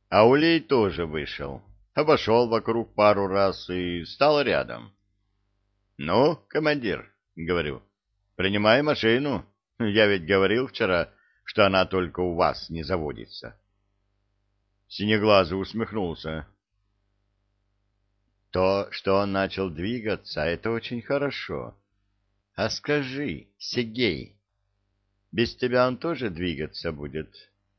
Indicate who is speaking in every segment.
Speaker 1: Аулей тоже вышел, обошел вокруг пару раз и стал рядом. — Ну, командир, — говорю, — принимай машину. Я ведь говорил вчера, что она только у вас не заводится. Синеглазый усмехнулся. То, что он начал двигаться, это очень хорошо. А скажи, Сергей, без тебя он тоже двигаться будет?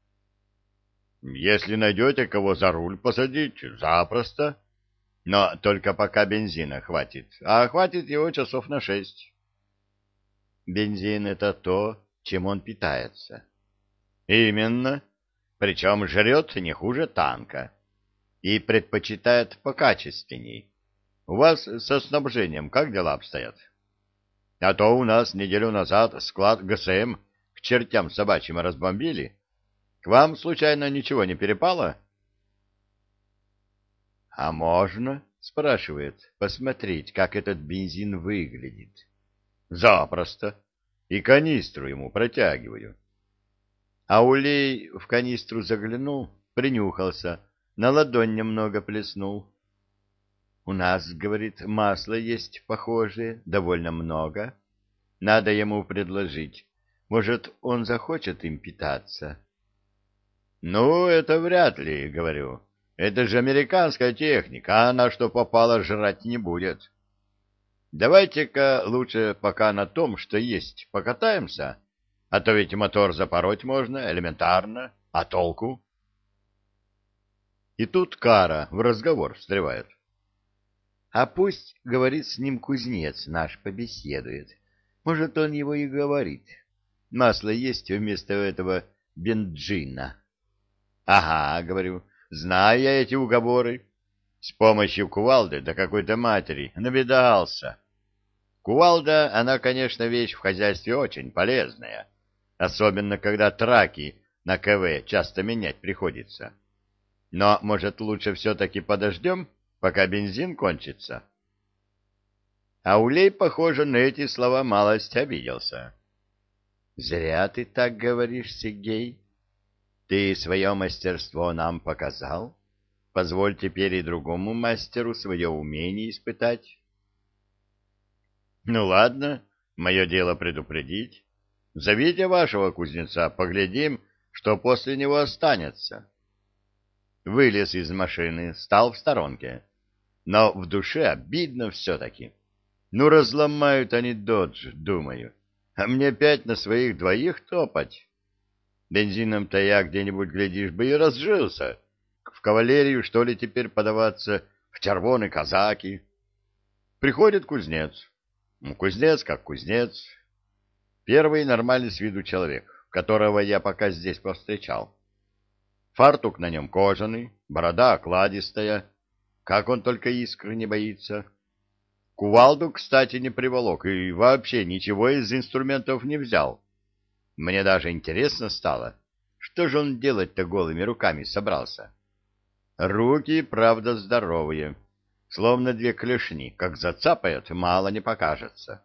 Speaker 1: Если найдете кого за руль посадить, запросто. Но только пока бензина хватит. А хватит его часов на 6. Бензин — это то, чем он питается. Именно. Причем жрет не хуже танка. И предпочитает покачественней. У вас со снабжением как дела обстоят? А то у нас неделю назад склад ГСМ к чертям собачьим разбомбили. К вам, случайно, ничего не перепало? — А можно, — спрашивает, — посмотреть, как этот бензин выглядит? — Запросто. И канистру ему протягиваю. Аулей в канистру заглянул, принюхался, на ладонь немного плеснул. — У нас, говорит, масла есть похожие, довольно много. Надо ему предложить. Может, он захочет им питаться? — Ну, это вряд ли, — говорю. Это же американская техника, а она что попало жрать не будет. Давайте-ка лучше пока на том, что есть, покатаемся, а то ведь мотор запороть можно элементарно, а толку? И тут Кара в разговор встревает. А пусть, говорит, с ним кузнец наш побеседует. Может, он его и говорит. Масло есть вместо этого бенджина. Ага, говорю, знаю я эти уговоры. С помощью кувалды до какой-то матери навидался. Кувалда, она, конечно, вещь в хозяйстве очень полезная, особенно когда траки на КВ часто менять приходится. Но, может, лучше все-таки подождем, пока бензин кончится? Аулей, похоже, на эти слова малость обиделся. — Зря ты так говоришь, Сергей. Ты свое мастерство нам показал. Позволь теперь и другому мастеру свое умение испытать. Ну ладно, мое дело предупредить. Зовите вашего кузнеца, поглядим, что после него останется. Вылез из машины, стал в сторонке. Но в душе обидно все-таки. Ну, разломают они додж, думаю. А мне опять на своих двоих топать. Бензином-то я где-нибудь, глядишь, бы и разжился. В кавалерию, что ли, теперь подаваться, в червоны казаки. Приходит кузнец. Ну, кузнец как кузнец. Первый нормальный с виду человек, которого я пока здесь повстречал. Фартук на нем кожаный, борода окладистая. Как он только искры не боится. Кувалду, кстати, не приволок и вообще ничего из инструментов не взял. Мне даже интересно стало, что же он делать-то голыми руками собрался. Руки, правда, здоровые, словно две клешни, как зацапает, мало не покажется.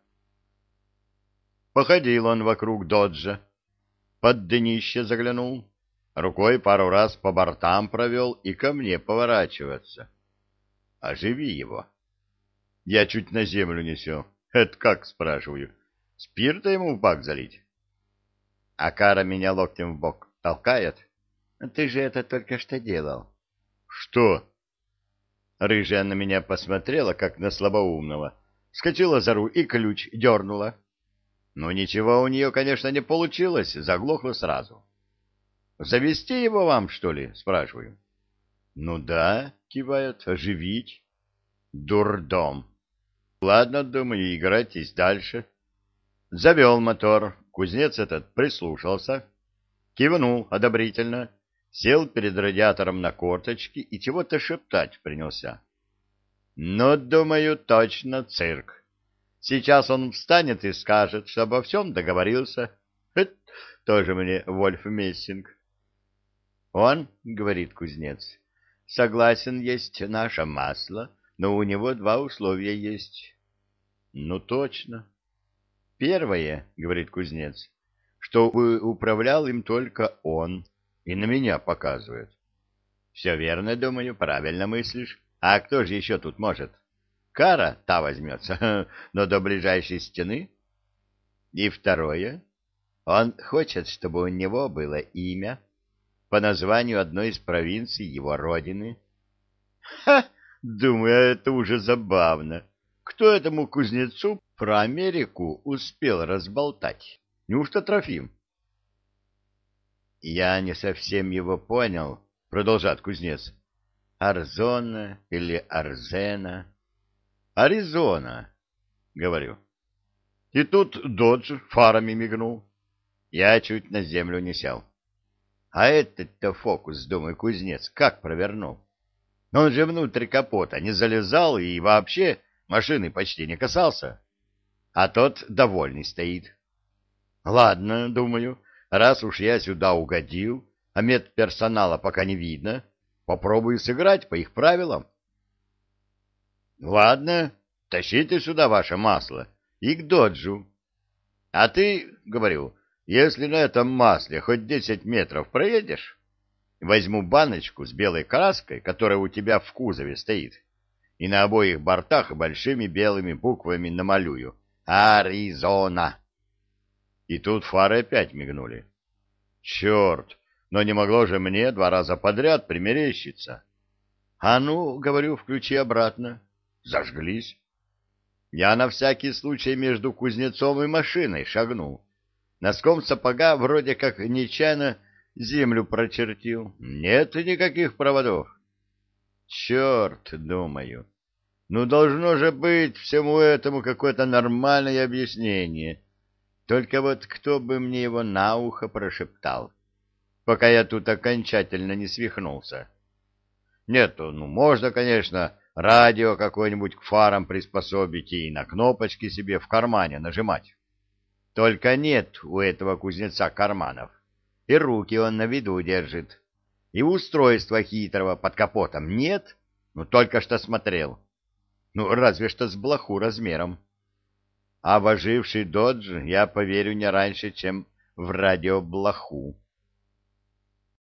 Speaker 1: Походил он вокруг доджа, под днище заглянул, рукой пару раз по бортам провел и ко мне поворачиваться. Оживи его. Я чуть на землю не сел. Это как, спрашиваю, спирта ему в бак залить? А Кара меня локтем в бок толкает. Ты же это только что делал. Что? Рыжая на меня посмотрела, как на слабоумного, вскочила за руль и ключ дернула. Но ничего у нее, конечно, не получилось, заглохло сразу. «Завести его вам, что ли?» — спрашиваю. «Ну да», — кивает, — «оживить». «Дурдом». «Ладно, думаю, играйтесь дальше». Завел мотор, кузнец этот прислушался, кивнул одобрительно, сел перед радиатором на корточки и чего-то шептать принялся. «Ну, думаю, точно цирк. Сейчас он встанет и скажет, что обо всем договорился. Это тоже мне Вольф Мессинг». «Он, — говорит кузнец, — согласен есть наше масло, но у него два условия есть». «Ну, точно». «Первое, — говорит кузнец, — чтобы управлял им только он, и на меня показывает. Все верно, думаю, правильно мыслишь. А кто же еще тут может? Кара та возьмется, но до ближайшей стены. И второе. Он хочет, чтобы у него было имя по названию одной из провинций его родины. Ха! Думаю, это уже забавно. Кто этому кузнецу про Америку успел разболтать? Неужто Трофим? Я не совсем его понял, продолжает кузнец. Арзона или Арзена? Аризона, говорю. И тут Додж фарами мигнул. Я чуть на землю не сел. А этот-то фокус, думаю, кузнец, как провернул? Он же внутрь капота не залезал и вообще машины почти не касался. А тот довольный стоит. Ладно, думаю, раз уж я сюда угодил, а медперсонала пока не видно, попробую сыграть по их правилам. Ладно, тащите сюда ваше масло и к доджу. А ты, говорю, если на этом масле хоть 10 метров проедешь, возьму баночку с белой краской, которая у тебя в кузове стоит, и на обоих бортах большими белыми буквами намалюю «Аризона». И тут фары опять мигнули. Черт, но не могло же мне 2 раза подряд примерещиться. А ну, говорю, включи обратно. Зажглись. Я на всякий случай между кузнецом и машиной шагнул. Носком сапога вроде как нечаянно землю прочертил. Нет никаких проводов. Черт, думаю. Ну, должно же быть всему этому какое-то нормальное объяснение. Только вот кто бы мне его на ухо прошептал, пока я тут окончательно не свихнулся. Нет, ну, можно, конечно, радио какое-нибудь к фарам приспособить и на кнопочки себе в кармане нажимать. Только нет у этого кузнеца карманов, и руки он на виду держит, и устройства хитрого под капотом нет, ну, только что смотрел. Ну, разве что с блоху размером. А в оживший додж я поверю не раньше, чем в радиоблоху.